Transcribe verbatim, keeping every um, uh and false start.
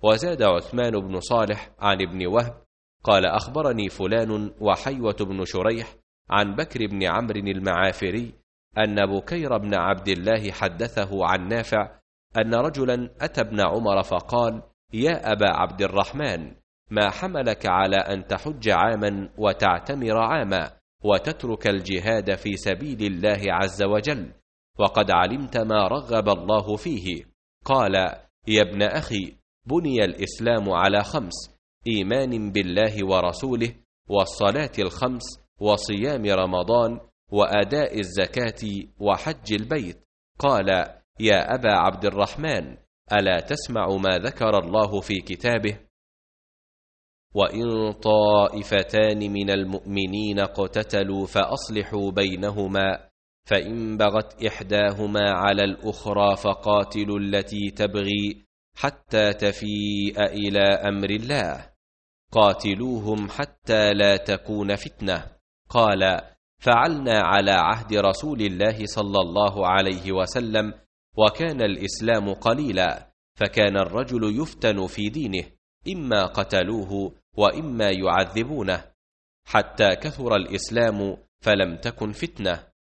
وزاد عثمان بن صالح عن ابن وهب قال أخبرني فلان وحيوة بن شريح عن بكر بن عمرو المعافري أن بكير بن عبد الله حدثه عن نافع أن رجلا أتى ابن عمر فقال: يا أبا عبد الرحمن، ما حملك على أن تحج عاما وتعتمر عاما وتترك الجهاد في سبيل الله عز وجل، وقد علمت ما رغب الله فيه؟ قال: يا ابن أخي، بني الإسلام على خمس: إيمان بالله ورسوله، والصلاة الخمس، وصيام رمضان، وأداء الزكاة، وحج البيت. قال: يا أبا عبد الرحمن، ألا تسمع ما ذكر الله في كتابه: وإن طائفتان من المؤمنين اقتتلوا فأصلحوا بينهما، فإن بغت إحداهما على الأخرى فقاتلوا التي تبغي حتى تفيء إلى أمر الله، قاتلوهم حتى لا تكون فتنة. قال: فعلنا على عهد رسول الله صلى الله عليه وسلم، وكان الإسلام قليلا، فكان الرجل يفتن في دينه، إما قتلوه وإما يعذبونه، حتى كثر الإسلام فلم تكن فتنة.